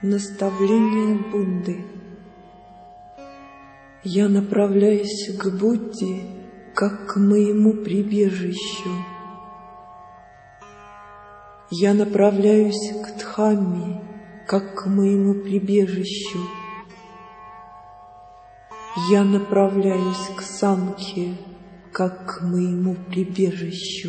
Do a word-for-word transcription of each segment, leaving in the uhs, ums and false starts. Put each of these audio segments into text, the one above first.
Наставление Будды. Я направляюсь к Будде, как к моему прибежищу. Я направляюсь к Дхамме, как к моему прибежищу. Я направляюсь к Сангхе, как к моему прибежищу.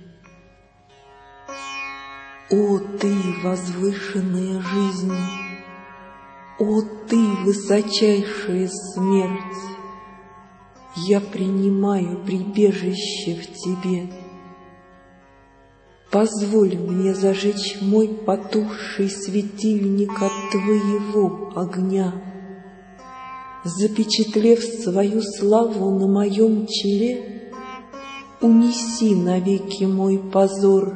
О ты, возвышенная жизнь! О ты, высочайшая смерть! Я принимаю прибежище в тебе. Позволь мне зажечь мой потухший светильник от твоего огня. Запечатлев свою славу на моем челе, унеси навеки мой позор.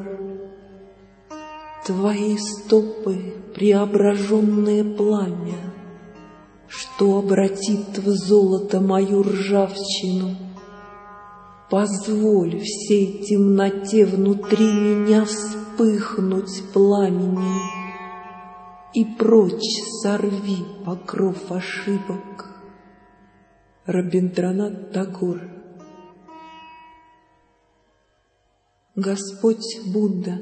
Твои стопы — преображенное пламя, что обратит в золото мою ржавчину. Позволь всей темноте внутри меня вспыхнуть пламенем, и прочь сорви покров ошибок. Рабиндранат Тагор. Господь Будда.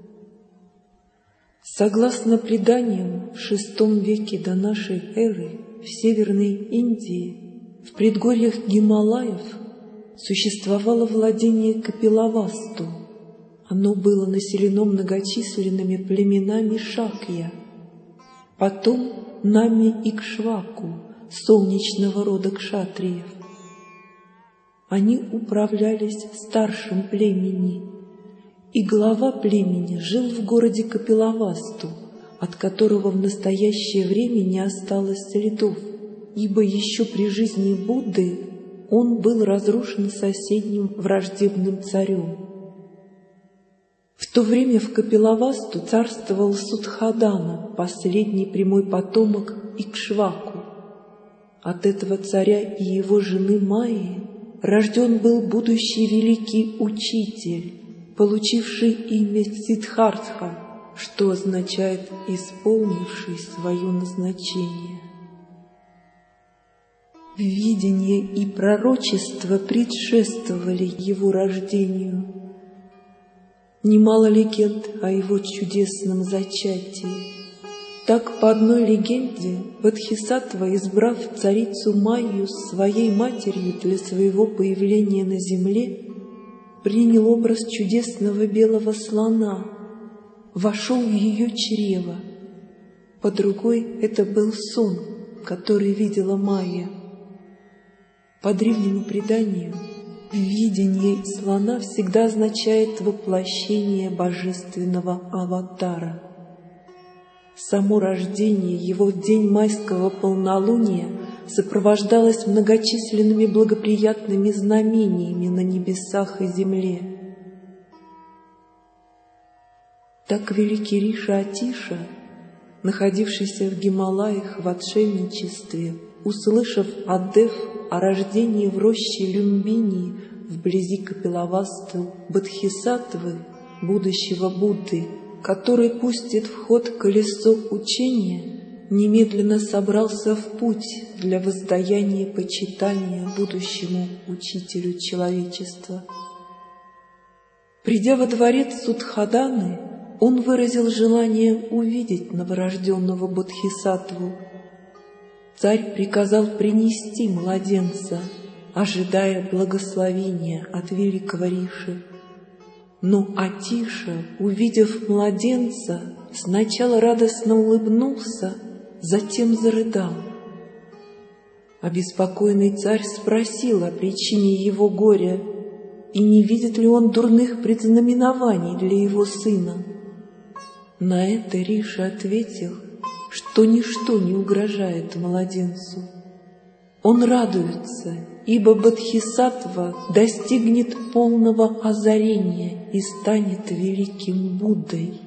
Согласно преданиям, в шестом веке до нашей эры в Северной Индии, в предгорьях Гималаев, существовало владение Капилавасту. Оно было населено многочисленными племенами Шакья, потом Нами Икшваку, солнечного рода кшатриев. Они управлялись старшим племени, и глава племени жил в городе Капилавасту, от которого в настоящее время не осталось следов, ибо еще при жизни Будды он был разрушен соседним враждебным царем. В то время в Капилавасту царствовал Судхадана, последний прямой потомок Икшваку. От этого царя и его жены Майи рожден был будущий великий учитель, получивший имя Сиддхартха, что означает «исполнивший свое назначение». Видение и пророчество предшествовали его рождению. Немало легенд о его чудесном зачатии. Так, по одной легенде, Бодхисаттва, избрав царицу Майю своей матерью для своего появления на земле, принял образ чудесного белого слона, вошел в ее чрево. По другой это был сон, который видела Майя. По древнему преданию, видение слона всегда означает воплощение божественного аватара. Само рождение его в день майского полнолуния сопровождалось многочисленными благоприятными знамениями на небесах и земле. Так великий Риша Атиша, находившийся в Гималаях в отшельничестве, услышав от Дев о рождении в роще Люмбини вблизи Капилавасты Бодхисаттвы, будущего Будды, который пустит в ход колесо учения, немедленно собрался в путь для воздаяния почитания будущему учителю человечества. Придя во дворец Судхаданы, он выразил желание увидеть новорожденного Бодхисаттву. Царь приказал принести младенца, ожидая благословения от великого Риши. Но Атиша, увидев младенца, сначала радостно улыбнулся, затем зарыдал. Обеспокоенный царь спросил о причине его горя и не видит ли он дурных предзнаменований для его сына. На это Риша ответил, что ничто не угрожает младенцу. Он радуется, ибо Бодхисаттва достигнет полного озарения и станет великим Буддой.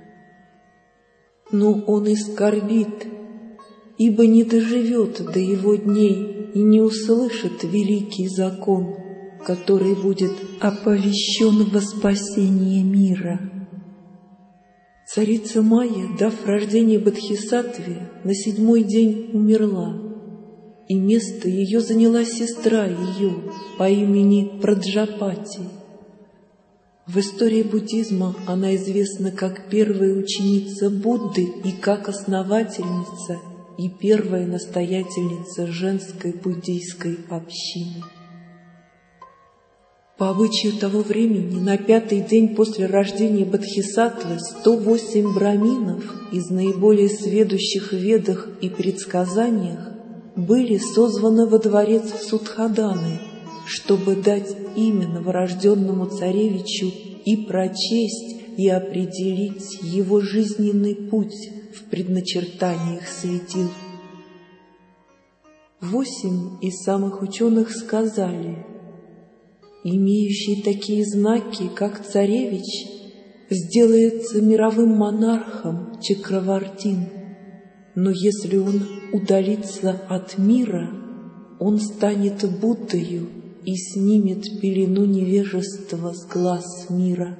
Но он и скорбит, ибо не доживет до его дней и не услышит великий закон, который будет оповещен во спасение мира. Царица Майя, дав рождение Бодхисаттве, на седьмой день умерла, и место ее заняла сестра ее по имени Праджапати. В истории буддизма она известна как первая ученица Будды и как основательница и первая настоятельница женской буддийской общины. По обычаю того времени, на пятый день после рождения Бодхисаттвы сто восемь браминов из наиболее сведущих в ведах и предсказаниях были созваны во дворец Судхаданы, чтобы дать имя новорожденному царевичу и прочесть и определить его жизненный путь в предначертаниях светил. Восемь из самых ученых сказали: имеющий такие знаки, как царевич, сделается мировым монархом Чакравартин, но если он удалится от мира, он станет Буддою и снимет пелену невежества с глаз мира.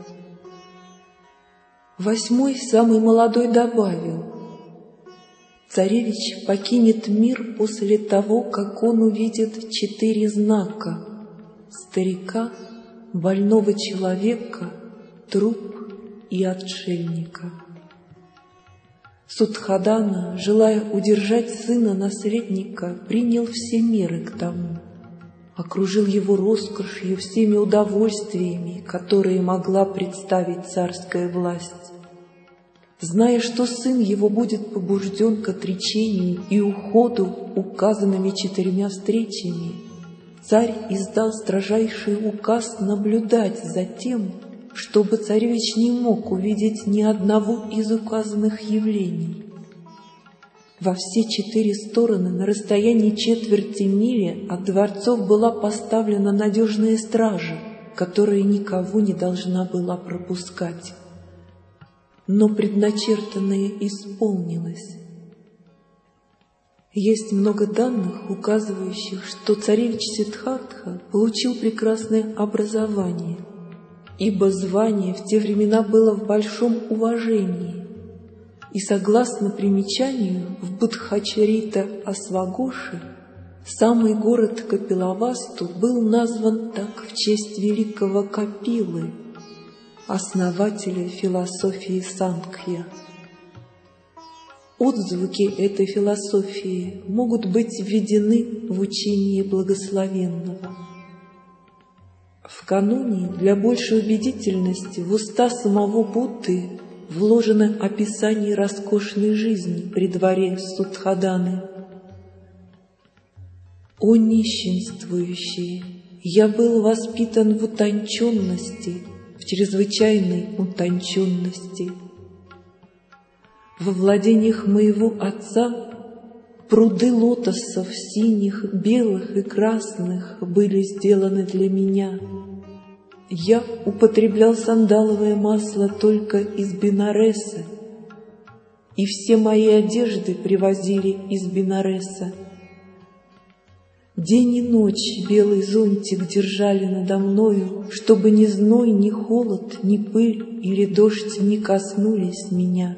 Восьмой, самый молодой, добавил: царевич покинет мир после того, как он увидит четыре знака: старика, больного человека, труп и отшельника. Судхадана, желая удержать сына-наследника, принял все меры к тому, окружил его роскошью, всеми удовольствиями, которые могла представить царская власть. Зная, что сын его будет побужден к отречению и уходу указанными четырьмя встречами, царь издал строжайший указ наблюдать за тем, чтобы царевич не мог увидеть ни одного из указанных явлений. Во все четыре стороны на расстоянии четверти мили от дворцов была поставлена надежная стража, которая никого не должна была пропускать. Но предначертанное исполнилось. Есть много данных, указывающих, что царевич Сиддхартха получил прекрасное образование, ибо звание в те времена было в большом уважении. И согласно примечанию в Будхачарита Асвагоши, самый город Капилавасту был назван так в честь великого Капилы, основателя философии Сангхья. Отзвуки этой философии могут быть введены в учение благословенного. В каноне для большей убедительности в уста самого Будды вложено описание роскошной жизни при дворе Судхаданы. «О нищенствующие! Я был воспитан в утонченности, в чрезвычайной утонченности. Во владениях моего отца пруды лотосов синих, белых и красных были сделаны для меня. Я употреблял сандаловое масло только из Бенареса, и все мои одежды привозили из Бенареса. День и ночь белый зонтик держали надо мною, чтобы ни зной, ни холод, ни пыль или дождь не коснулись меня.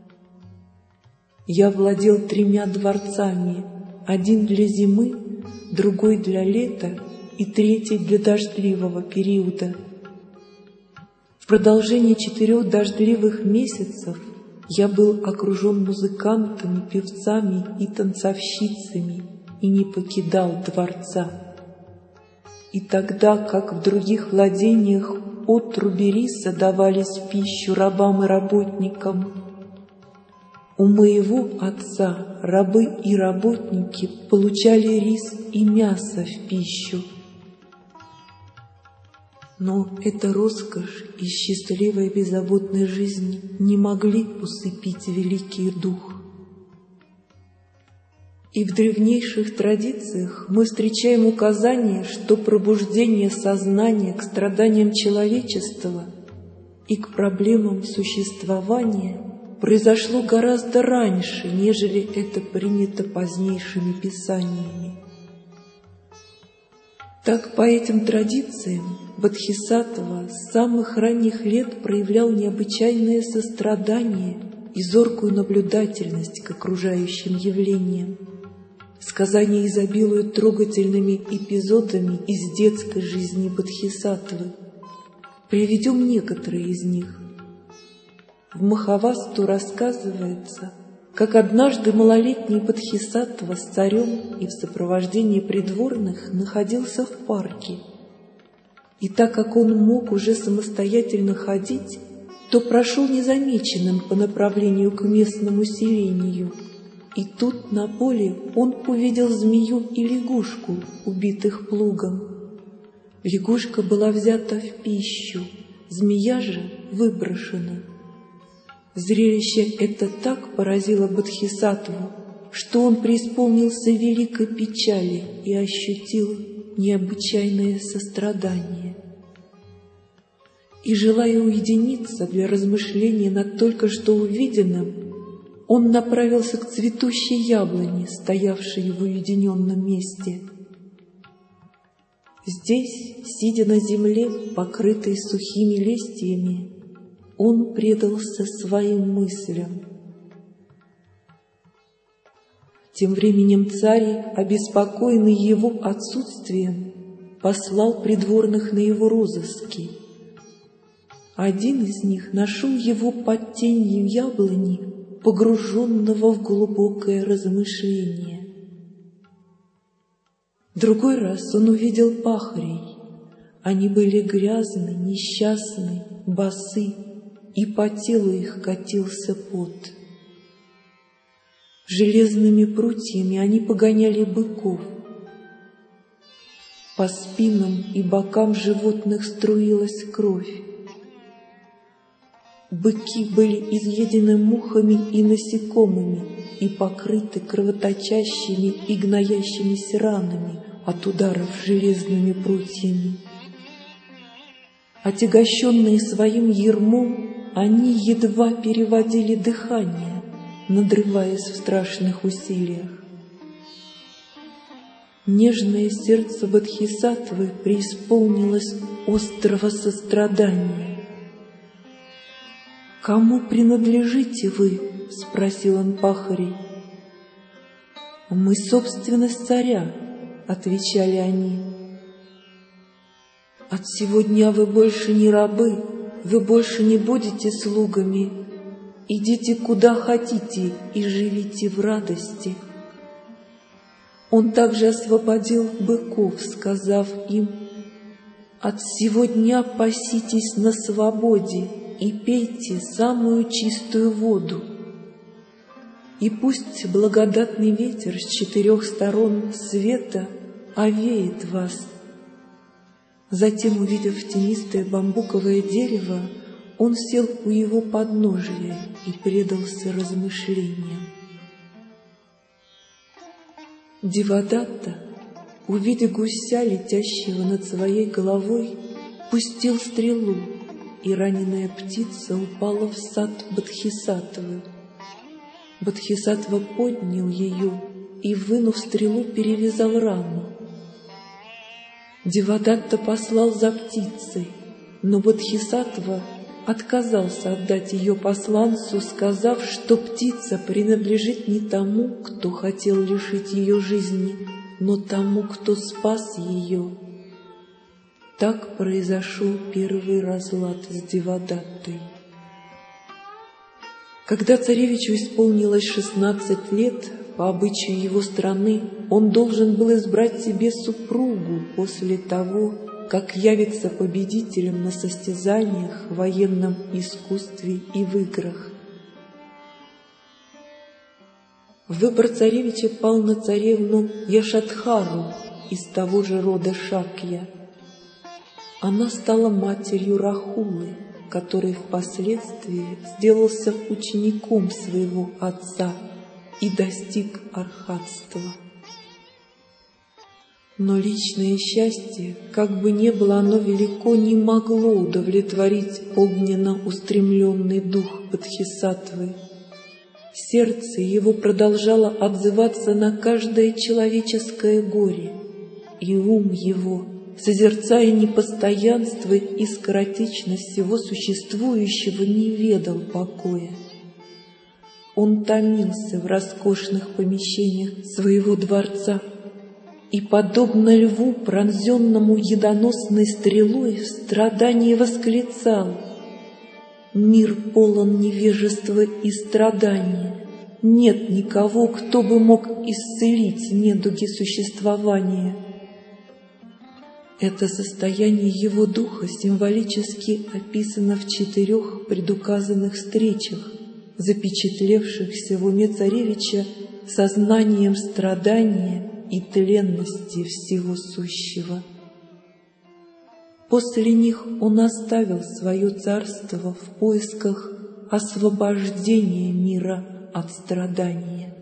Я владел тремя дворцами, один для зимы, другой для лета и третий для дождливого периода. В продолжении четырех дождливых месяцев я был окружен музыкантами, певцами и танцовщицами и не покидал дворца. И тогда, как в других владениях отруби риса давались в пищу рабам и работникам, у моего отца рабы и работники получали рис и мясо в пищу. Но эта роскошь и счастливая беззаботная жизнь не могли усыпить великий дух. И в древнейших традициях мы встречаем указание, что пробуждение сознания к страданиям человечества и к проблемам существования произошло гораздо раньше, нежели это принято позднейшими писаниями. Так, по этим традициям, Бодхисаттва с самых ранних лет проявлял необычайное сострадание и зоркую наблюдательность к окружающим явлениям. Сказания изобилуют трогательными эпизодами из детской жизни Бодхисаттвы. Приведем некоторые из них. В Махавасту рассказывается, как однажды малолетний Бодхисаттва с царем и в сопровождении придворных находился в парке. И так как он мог уже самостоятельно ходить, то прошел незамеченным по направлению к местному селению. И тут на поле он увидел змею и лягушку, убитых плугом. Лягушка была взята в пищу, змея же выброшена. Зрелище это так поразило Бодхисаттву, что он преисполнился великой печали и ощутил необычайное сострадание. И, желая уединиться для размышления над только что увиденным, он направился к цветущей яблоне, стоявшей в уединенном месте. Здесь, сидя на земле, покрытой сухими листьями, он предался своим мыслям. Тем временем царь, обеспокоенный его отсутствием, послал придворных на его розыски. Один из них нашел его под тенью яблони, погруженного в глубокое размышление. Другой раз он увидел пахарей. Они были грязны, несчастны, босы, и по телу их катился пот. Железными прутьями они погоняли быков. По спинам и бокам животных струилась кровь. Быки были изъедены мухами и насекомыми и покрыты кровоточащими и гноящимися ранами от ударов железными прутьями. Отягощенные своим ярмом, они едва переводили дыхание, надрываясь в страшных усилиях. Нежное сердце Бодхисаттвы преисполнилось острого сострадания. «Кому принадлежите вы?» — спросил он пахарей. «Мы собственность царя», — отвечали они. «От сего дня вы больше не рабы, вы больше не будете слугами. Идите куда хотите и живите в радости». Он также освободил быков, сказав им: «От сего дня паситесь на свободе и пейте самую чистую воду. И пусть благодатный ветер с четырех сторон света овеет вас». Затем, увидев тенистое бамбуковое дерево, он сел у его подножия и предался размышлениям. Девадатта, увидя гуся, летящего над своей головой, пустил стрелу, и раненая птица упала в сад Бодхисаттвы. Бодхисаттва поднял ее и, вынув стрелу, перевязал рану. Девадатта послал за птицей, но Бодхисаттва отказался отдать ее посланцу, сказав, что птица принадлежит не тому, кто хотел лишить ее жизни, но тому, кто спас ее. Так произошел первый разлад с Девадаттой. Когда царевичу исполнилось шестнадцать лет, по обычаю его страны, он должен был избрать себе супругу после того, как явится победителем на состязаниях в военном искусстве и в играх. Выбор царевича пал на царевну Яшадхару из того же рода Шакья. Она стала матерью Рахулы, который впоследствии сделался учеником своего отца и достиг архатства. Но личное счастье, как бы ни было оно велико, не могло удовлетворить огненно устремленный дух Бодхисаттвы. Сердце его продолжало отзываться на каждое человеческое горе, и ум его созерцая непостоянство и скоротечность всего существующего, не ведал покоя. Он томился в роскошных помещениях своего дворца и, подобно льву, пронзенному ядоносной стрелой, в страдании восклицал: «Мир полон невежества и страдания. Нет никого, кто бы мог исцелить недуги существования». Это состояние его духа символически описано в четырех предуказанных встречах, запечатлевшихся в уме царевича сознанием страдания и тленности всего сущего. После них он оставил свое царство в поисках освобождения мира от страдания.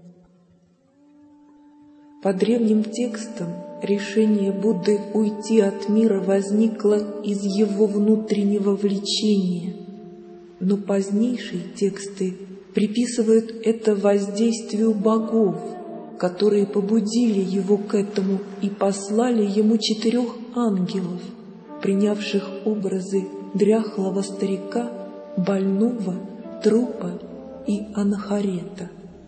По древним текстам решение Будды уйти от мира возникло из его внутреннего влечения, но позднейшие тексты приписывают это воздействию богов, которые побудили его к этому и послали ему четырех ангелов, принявших образы дряхлого старика, больного, трупа и анахарета.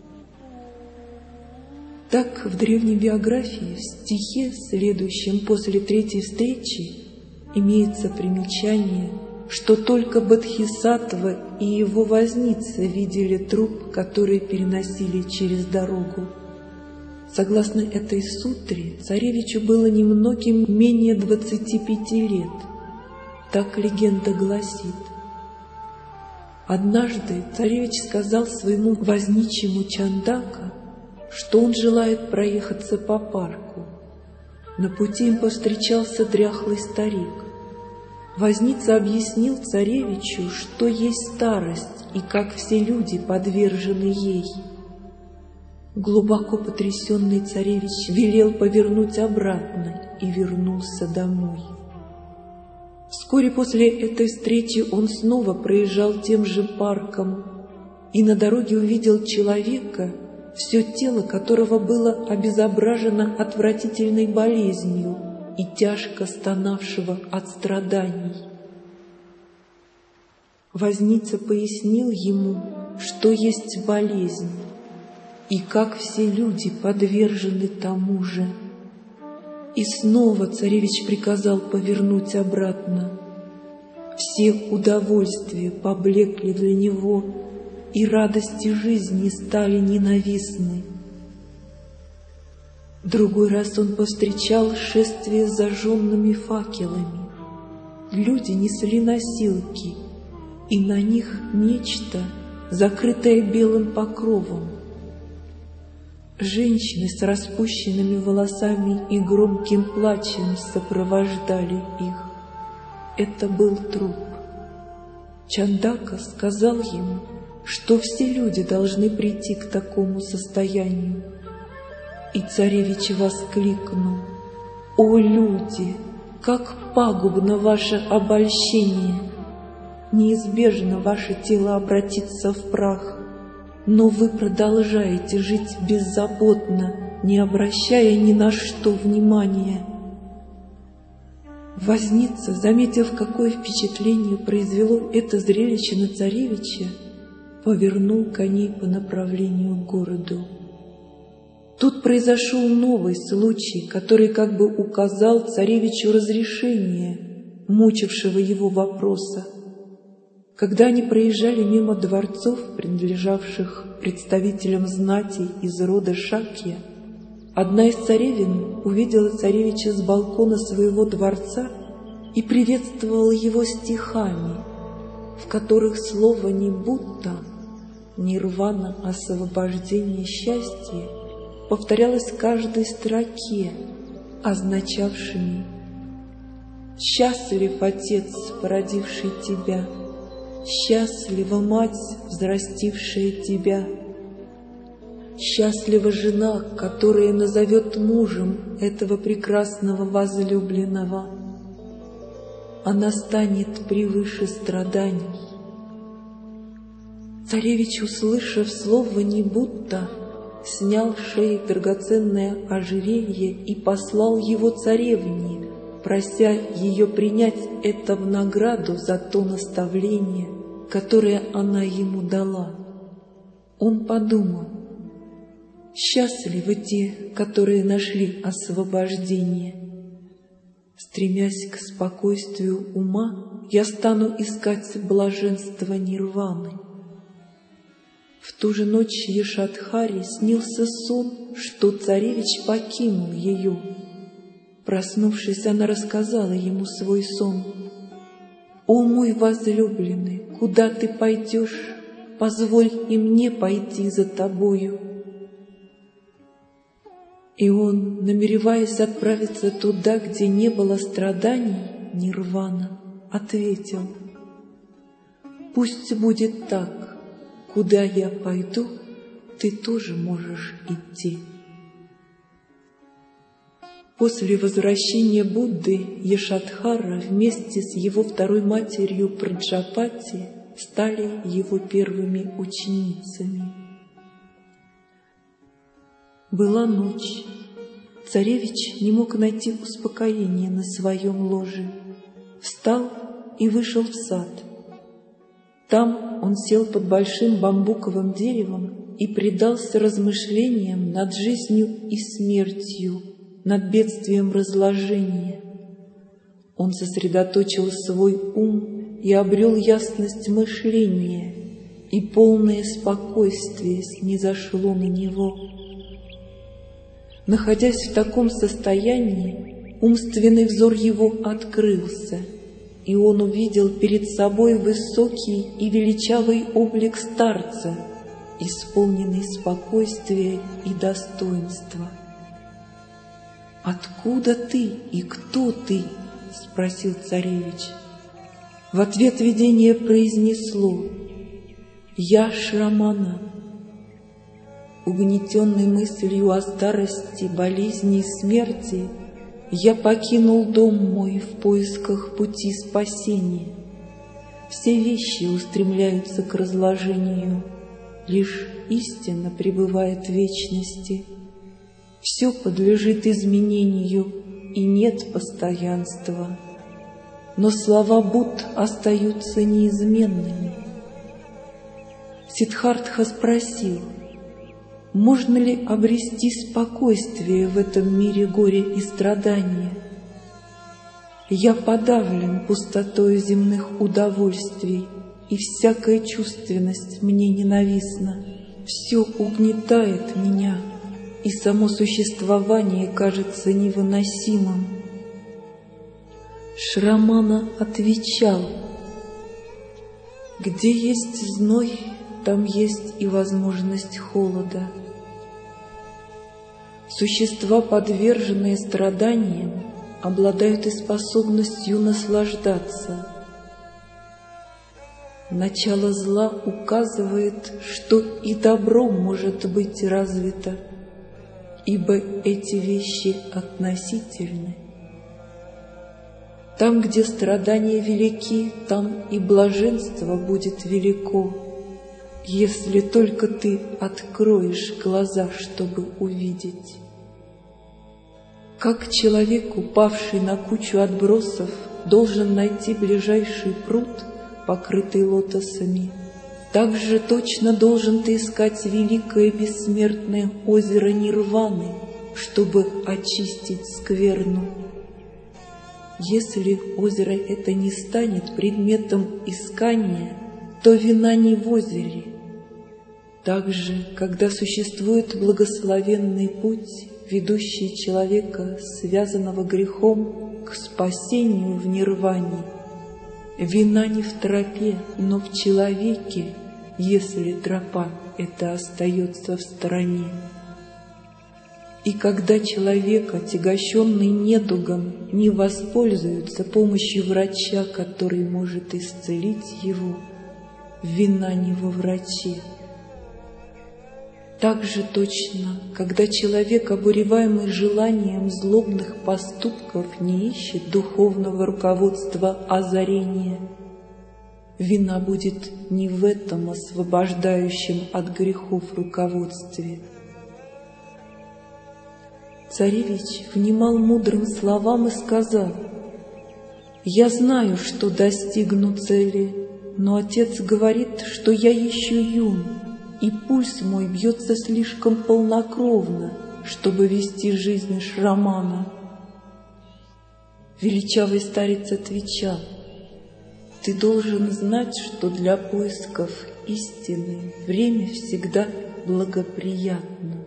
Так, в древней биографии, в стихе, следующем после третьей встречи, имеется примечание, что только Бодхисаттва и его возница видели труп, который переносили через дорогу. Согласно этой сутре, царевичу было немногим менее двадцати пяти лет. Так легенда гласит. Однажды царевич сказал своему возничему Чандака, что он желает проехаться по парку. На пути им повстречался дряхлый старик. Возница объяснил царевичу, что есть старость и как все люди подвержены ей. Глубоко потрясенный царевич велел повернуть обратно и вернулся домой. Вскоре после этой встречи он снова проезжал тем же парком и на дороге увидел человека, все тело которого было обезображено отвратительной болезнью и тяжко стонавшего от страданий. Возница пояснил ему, что есть болезнь, и как все люди подвержены тому же. И снова царевич приказал повернуть обратно. Все удовольствия поблекли для него, и радости жизни стали ненавистны. Другой раз он повстречал шествие с зажженными факелами. Люди несли носилки, и на них нечто, закрытое белым покровом. Женщины с распущенными волосами и громким плачем сопровождали их. Это был труп. Чандака сказал ему, что все люди должны прийти к такому состоянию. И царевич воскликнул: «О, люди, как пагубно ваше обольщение! Неизбежно ваше тело обратится в прах, но вы продолжаете жить беззаботно, не обращая ни на что внимания». Возница, заметив, какое впечатление произвело это зрелище на царевича, повернул коней по направлению к городу. Тут произошел новый случай, который как бы указал царевичу разрешение мучившего его вопроса. Когда они проезжали мимо дворцов, принадлежавших представителям знати из рода Шакья, одна из царевин увидела царевича с балкона своего дворца и приветствовала его стихами, в которых слово не будто, нирвана, освобождение, счастье повторялось в каждой строке, означавшими: «Счастлив отец, породивший тебя! Счастлива мать, взрастившая тебя! Счастлива жена, которая назовет мужем этого прекрасного возлюбленного! Она станет превыше страданий». Царевич, услышав слово «не будто», снял с шеи драгоценное ожерелье и послал его царевне, прося ее принять это в награду за то наставление, которое она ему дала. Он подумал: счастливы те, которые нашли освобождение. Стремясь к спокойствию ума, я стану искать блаженство нирваны. В ту же ночь Ешадхаре снился сон, что царевич покинул ее. Проснувшись, она рассказала ему свой сон. «О мой возлюбленный, куда ты пойдешь? Позволь и мне пойти за тобою». И он, намереваясь отправиться туда, где не было страданий, нирвана, ответил: «Пусть будет так, куда я пойду, ты тоже можешь идти». После возвращения Будды Ешадхара вместе с его второй матерью Праджапати стали его первыми ученицами. Была ночь. Царевич не мог найти успокоения на своем ложе. Встал и вышел в сад. Там он сел под большим бамбуковым деревом и предался размышлениям над жизнью и смертью, над бедствием разложения. Он сосредоточил свой ум и обрел ясность мышления, и полное спокойствие снизошло на него. Находясь в таком состоянии, умственный взор его открылся, и он увидел перед собой высокий и величавый облик старца, исполненный спокойствия и достоинства. «Откуда ты и кто ты?» — спросил царевич. В ответ видение произнесло: «Я Шрамана». Угнетенный мыслью о старости, болезни и смерти, я покинул дом мой в поисках пути спасения. Все вещи устремляются к разложению, лишь истина пребывает в вечности. Все подлежит изменению, и нет постоянства. Но слова Будд остаются неизменными. Сиддхартха спросил: можно ли обрести спокойствие в этом мире горя и страдания? Я подавлен пустотой земных удовольствий, и всякая чувственность мне ненавистна. Все угнетает меня, и само существование кажется невыносимым. Шрамана отвечал: где есть зной, там есть и возможность холода. Существа, подверженные страданиям, обладают и способностью наслаждаться. Начало зла указывает, что и добро может быть развито, ибо эти вещи относительны. Там, где страдания велики, там и блаженство будет велико, если только ты откроешь глаза, чтобы увидеть. Как человек, упавший на кучу отбросов, должен найти ближайший пруд, покрытый лотосами, так же точно должен ты искать великое бессмертное озеро Нирваны, чтобы очистить скверну. Если озеро это не станет предметом искания, то вина не в озере. Также, когда существует благословенный путь, ведущий человека, связанного грехом, к спасению в нирване, вина не в тропе, но в человеке, если тропа эта остается в стороне. И когда человек, отягощенный недугом, не воспользуется помощью врача, который может исцелить его, вина не во враче. Так же точно, когда человек, обуреваемый желанием злобных поступков, не ищет духовного руководства озарения, вина будет не в этом освобождающем от грехов руководстве. Царевич внимал мудрым словам и сказал: Я знаю, что достигну цели, но отец говорит, что я еще юн, и пульс мой бьется слишком полнокровно, чтобы вести жизнь шрамана. Величавый старец отвечал: ты должен знать, что для поисков истины время всегда благоприятно.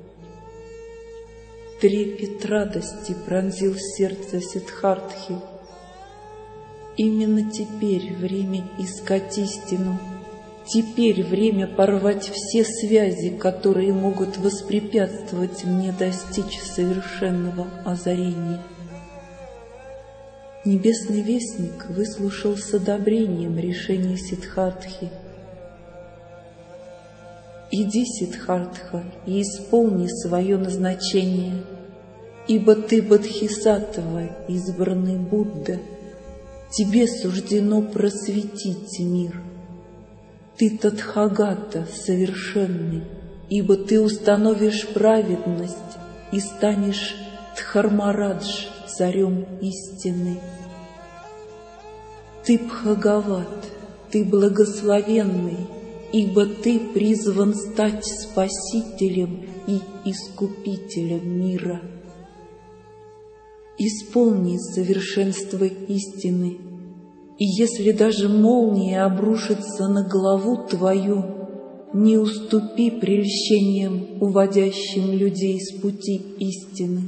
Трепет радости пронзил сердце Сиддхартхи. Именно теперь время искать истину, теперь время порвать все связи, которые могут воспрепятствовать мне достичь совершенного озарения. Небесный вестник выслушал с одобрением решение Сиддхартхи. «Иди, Сиддхартха, и исполни свое назначение, ибо ты Бодхисаттва, избранный Будда. Тебе суждено просветить мир. Ты Татхагата, совершенный, ибо ты установишь праведность и станешь Дхармарадж, царем истины. Ты Бхагават, ты благословенный, ибо ты призван стать спасителем и искупителем мира. Исполни совершенство истины, и если даже молния обрушится на голову твою, не уступи прельщениям, уводящим людей с пути истины.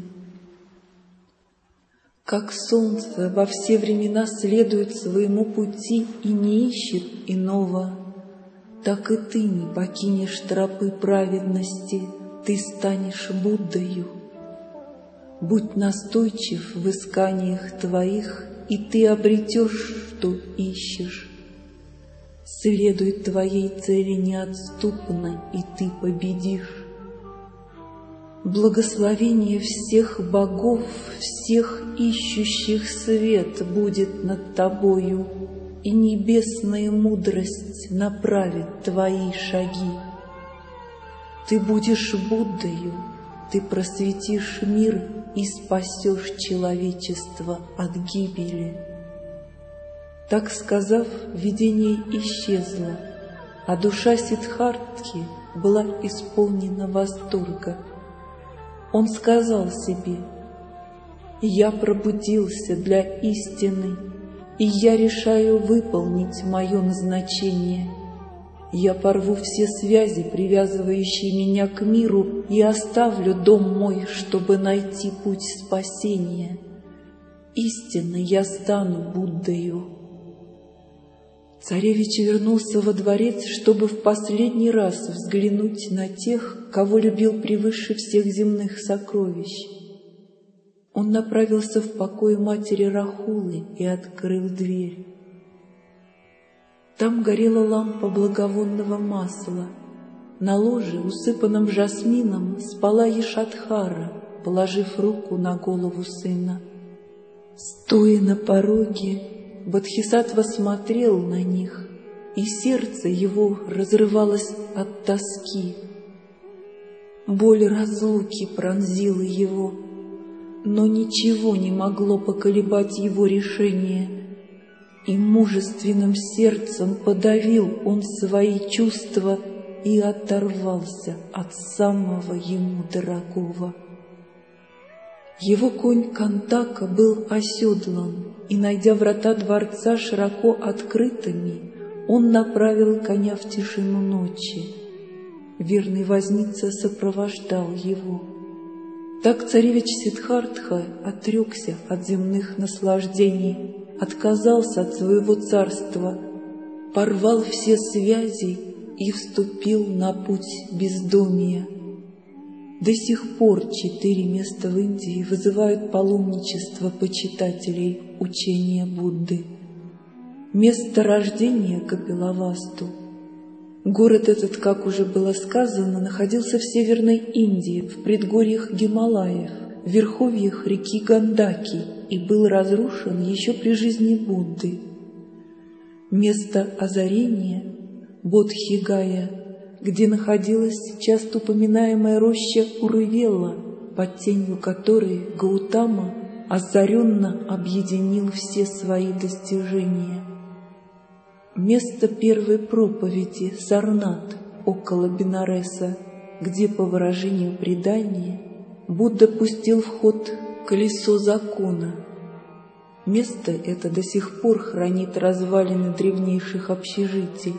Как солнце во все времена следует своему пути и не ищет иного, так и ты не покинешь тропы праведности, ты станешь Буддою. Будь настойчив в исканиях твоих, и ты обретешь, что ищешь. Следуй твоей цели неотступно, и ты победишь. Благословение всех богов, всех ищущих свет будет над тобою, и небесная мудрость направит твои шаги. Ты будешь Буддою, ты просветишь мир и спасешь человечество от гибели. Так сказав, видение исчезло, а душа Сиддхартхи была исполнена восторга. Он сказал себе: «Я пробудился для истины, и я решаю выполнить мое назначение. Я порву все связи, привязывающие меня к миру, и оставлю дом мой, чтобы найти путь спасения. Истинно я стану Буддою». Царевич вернулся во дворец, чтобы в последний раз взглянуть на тех, кого любил превыше всех земных сокровищ. Он направился в покой матери Рахулы и открыл дверь. Там горела лампа благовонного масла. На ложе, усыпанном жасмином, спала Ешадхара, положив руку на голову сына. Стоя на пороге, Бодхисаттва смотрел на них, и сердце его разрывалось от тоски. Боль разлуки пронзила его, но ничего не могло поколебать его решение, и мужественным сердцем подавил он свои чувства и оторвался от самого ему дорогого. Его конь Кантака был оседлан, и, найдя врата дворца широко открытыми, он направил коня в тишину ночи. Верный возница сопровождал его. Так царевич Сиддхартха отрекся от земных наслаждений, отказался от своего царства, порвал все связи и вступил на путь бездомия. До сих пор четыре места в Индии вызывают паломничество почитателей учения Будды. Место рождения Капилавасту. Город этот, как уже было сказано, находился в Северной Индии, в предгорьях Гималаев, в верховьях реки Гандаки, и был разрушен еще при жизни Будды. Место озарения Бодхигая, где находилась часто упоминаемая роща Урувелла, под тенью которой Гаутама озаренно объединил все свои достижения. Место первой проповеди Сарнат около Бенареса, где, по выражению предания, Будда пустил в ход колесо закона. Место это до сих пор хранит развалины древнейших общежитий.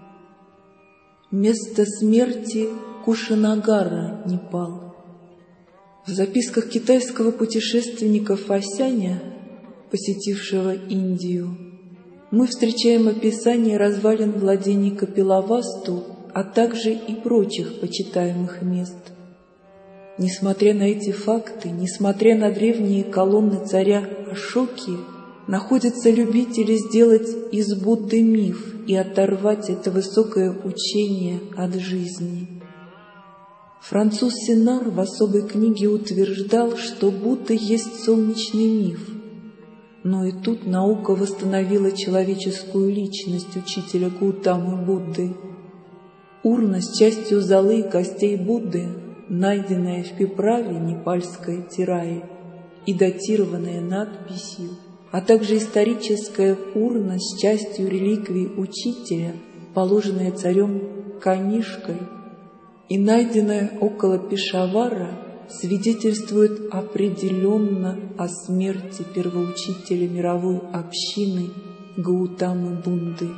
Место смерти Кушинагара, Непал. В записках китайского путешественника Фасяня, посетившего Индию, мы встречаем описание развалин владений Капилавасту, а также и прочих почитаемых мест. Несмотря на эти факты, несмотря на древние колонны царя Ашоки, находятся любители сделать из Будды миф и оторвать это высокое учение от жизни. Француз Сенар в особой книге утверждал, что Будда есть солнечный миф. Но и тут наука восстановила человеческую личность учителя Гаутамы Будды. Урна с частью золы и костей Будды, найденная в Пиправе непальской Тираи и датированная надписью, а также историческая урна с частью реликвий учителя, положенная царем Канишкой и найденная около Пешавара, свидетельствует определенно о смерти первоучителя мировой общины Гаутамы Будды.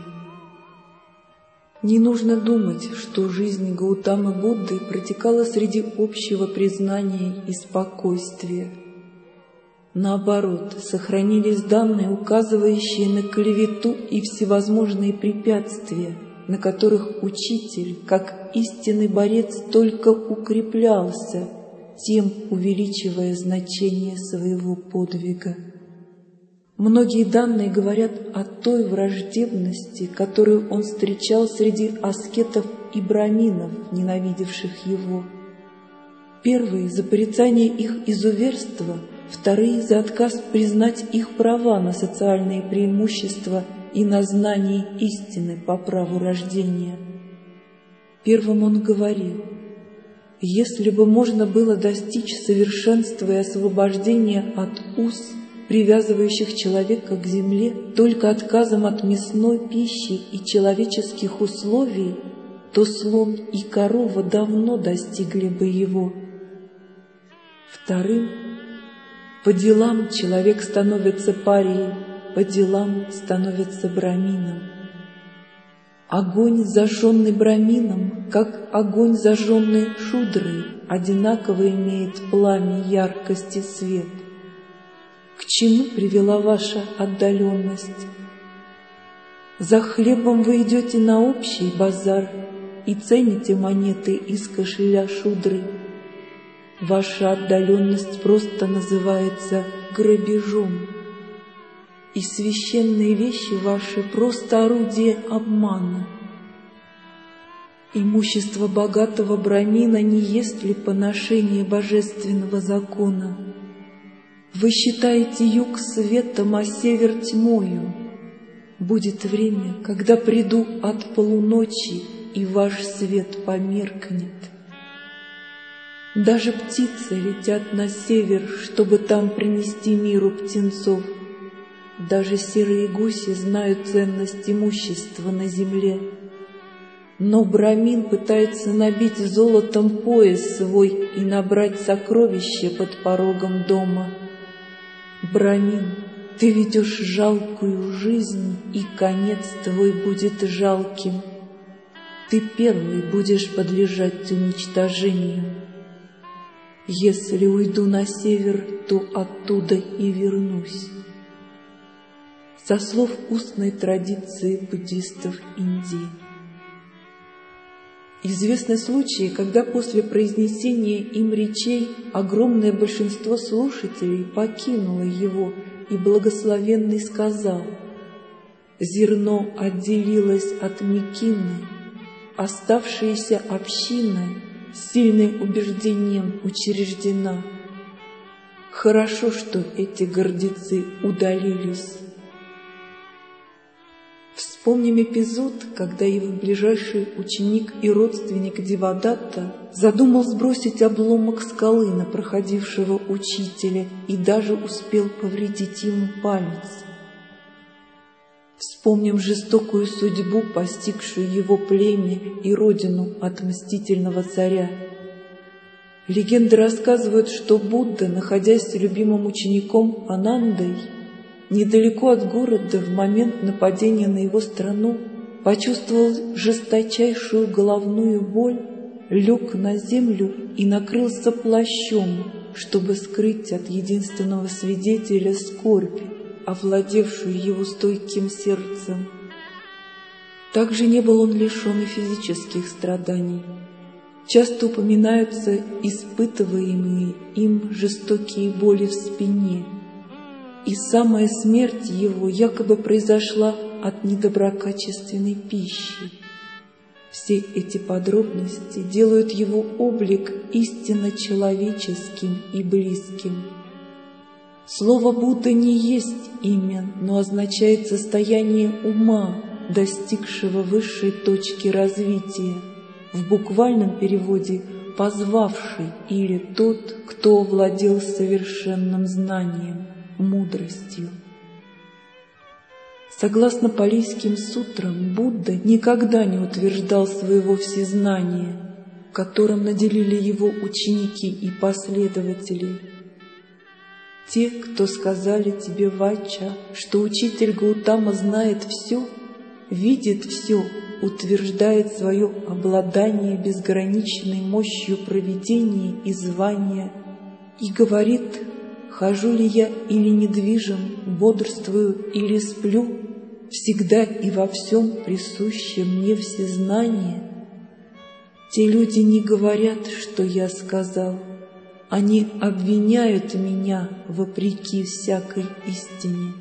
Не нужно думать, что жизнь Гаутамы Будды протекала среди общего признания и спокойствия. Наоборот, сохранились данные, указывающие на клевету и всевозможные препятствия, на которых учитель, как истинный борец, только укреплялся, тем увеличивая значение своего подвига. Многие данные говорят о той враждебности, которую он встречал среди аскетов и браминов, ненавидевших его. Первые — за порицание их изуверства, вторые — за отказ признать их права на социальные преимущества и на знание истины по праву рождения. Первым он говорил: «Если бы можно было достичь совершенства и освобождения от уз, привязывающих человека к земле, только отказом от мясной пищи и человеческих условий, то слон и корова давно достигли бы его». Вторым: «По делам человек становится парией, по делам становится брамином». Огонь, зажженный брамином, как огонь, зажженный шудрой, одинаково имеет пламя, яркость и свет. К чему привела ваша отдаленность? За хлебом вы идете на общий базар и цените монеты из кошеля шудры. Ваша отдаленность просто называется грабежом, и священные вещи ваши просто орудие обмана. Имущество богатого брамина не есть ли поношение божественного закона? Вы считаете юг светом, а север тьмою. Будет время, когда приду от полуночи, и ваш свет померкнет. Даже птицы летят на север, чтобы там принести миру птенцов. Даже серые гуси знают ценность имущества на земле. Но брамин пытается набить золотом пояс свой и набрать сокровища под порогом дома. Брамин, ты ведешь жалкую жизнь, и конец твой будет жалким. Ты первый будешь подлежать уничтожению. Если уйду на север, то оттуда и вернусь. Со слов устной традиции буддистов Индии. Известны случаи, когда после произнесения им речей огромное большинство слушателей покинуло его, и благословенный сказал: «Зерно отделилось от мекины, оставшаяся община с сильным убеждением учреждена. Хорошо, что эти гордецы удалились». Вспомним эпизод, когда его ближайший ученик и родственник Девадатта задумал сбросить обломок скалы на проходившего учителя и даже успел повредить ему палец. Вспомним жестокую судьбу, постигшую его племя и родину от мстительного царя. Легенды рассказывают, что Будда, находясь с любимым учеником Анандой, недалеко от города в момент нападения на его страну, почувствовал жесточайшую головную боль, лег на землю и накрылся плащом, чтобы скрыть от единственного свидетеля скорбь, овладевшую его стойким сердцем. Также не был он лишен и физических страданий. Часто упоминаются испытываемые им жестокие боли в спине, и самая смерть его якобы произошла от недоброкачественной пищи. Все эти подробности делают его облик истинно человеческим и близким. Слово «Будда» не есть имя, но означает состояние ума, достигшего высшей точки развития, в буквальном переводе «позвавший» или «тот, кто овладел совершенным знанием, мудростью». Согласно палийским сутрам, Будда никогда не утверждал своего всезнания, которым наделили его ученики и последователи. Те, кто сказали тебе, Вачча, что учитель Гаутама знает все, видит все, утверждает свое обладание безграничной мощью провидения и звания и говорит: «Хожу ли я или недвижим, бодрствую или сплю, всегда и во всем присуще мне всезнание». Те люди не говорят, что я сказал, они обвиняют меня вопреки всякой истине.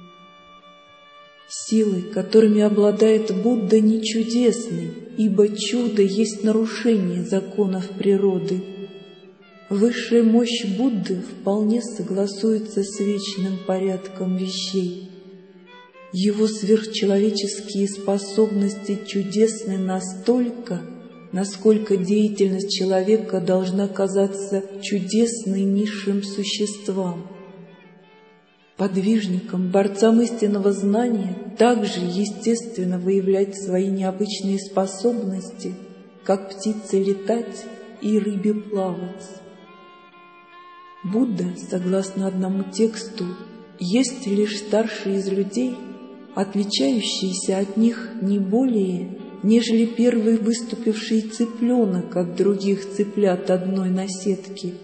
Силы, которыми обладает Будда, не чудесны, ибо чудо есть нарушение законов природы. Высшая мощь Будды вполне согласуется с вечным порядком вещей. Его сверхчеловеческие способности чудесны настолько, насколько деятельность человека должна казаться чудесной низшим существам. Подвижникам, борцам истинного знания также естественно выявлять свои необычные способности, как птице летать и рыбе плавать. Будда, согласно одному тексту, есть лишь старший из людей, отличающийся от них не более, нежели первый выступивший цыпленок от других цыплят одной наседки.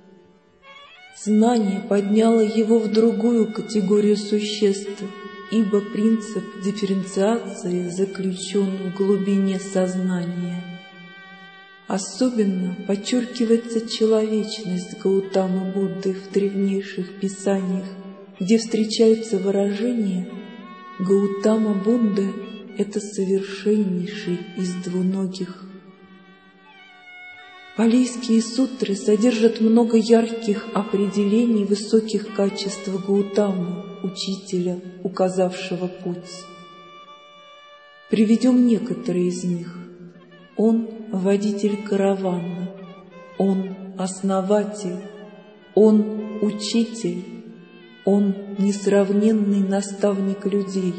Знание подняло его в другую категорию существ, ибо принцип дифференциации заключен в глубине сознания. Особенно подчеркивается человечность Гаутамы Будды в древнейших писаниях, где встречаются выражения «Гаутама Будда — это совершеннейший из двуногих». Палийские сутры содержат много ярких определений высоких качеств Гаутамы, учителя, указавшего путь. Приведем некоторые из них. Он — водитель каравана, он — основатель, он — учитель, он — несравненный наставник людей.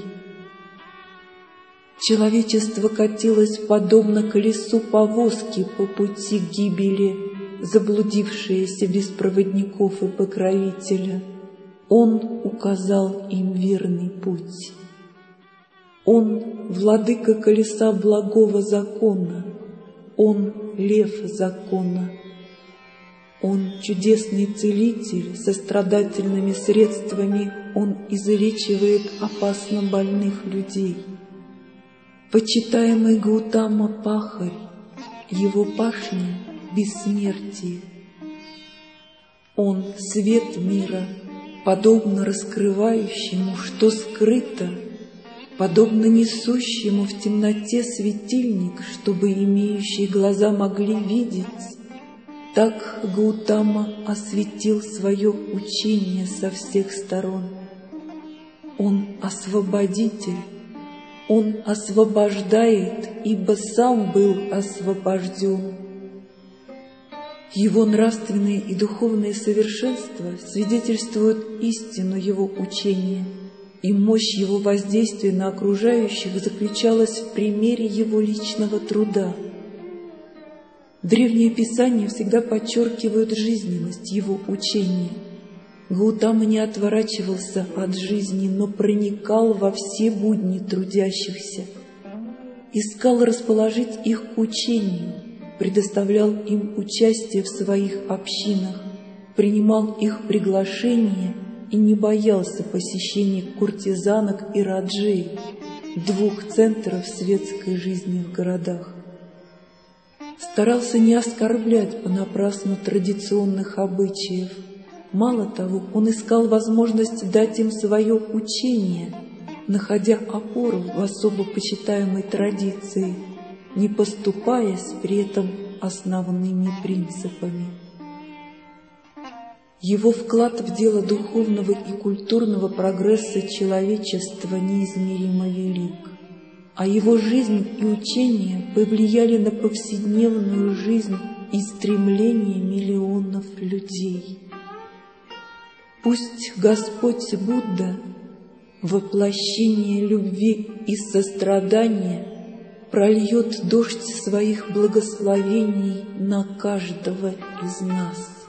Человечество катилось подобно колесу повозки по пути к гибели, заблудившееся без проводников и покровителя. Он указал им верный путь. Он — владыка колеса благого закона, он — лев закона. Он — чудесный целитель, сострадательными средствами он излечивает опасно больных людей. Почитаемый Гаутама пахарь, его пашня — бессмертие. Он — свет мира, подобно раскрывающему, что скрыто, подобно несущему в темноте светильник, чтобы имеющие глаза могли видеть. Так Гаутама осветил свое учение со всех сторон. Он — освободитель, Он освобождает, ибо сам был освобожден. Его нравственное и духовное совершенство свидетельствуют истину его учения, и мощь его воздействия на окружающих заключалась в примере его личного труда. Древние писания всегда подчеркивают жизненность его учения. Гаутама не отворачивался от жизни, но проникал во все будни трудящихся, искал расположить их к учению, предоставлял им участие в своих общинах, принимал их приглашения и не боялся посещения куртизанок и раджей, двух центров светской жизни в городах. Старался не оскорблять понапрасну традиционных обычаев. Мало того, он искал возможность дать им свое учение, находя опору в особо почитаемой традиции, не поступаясь при этом основными принципами. Его вклад в дело духовного и культурного прогресса человечества неизмеримо велик, а его жизнь и учение повлияли на повседневную жизнь и стремления миллионов людей. Пусть Господь Будда, воплощение любви и сострадания, прольет дождь своих благословений на каждого из нас.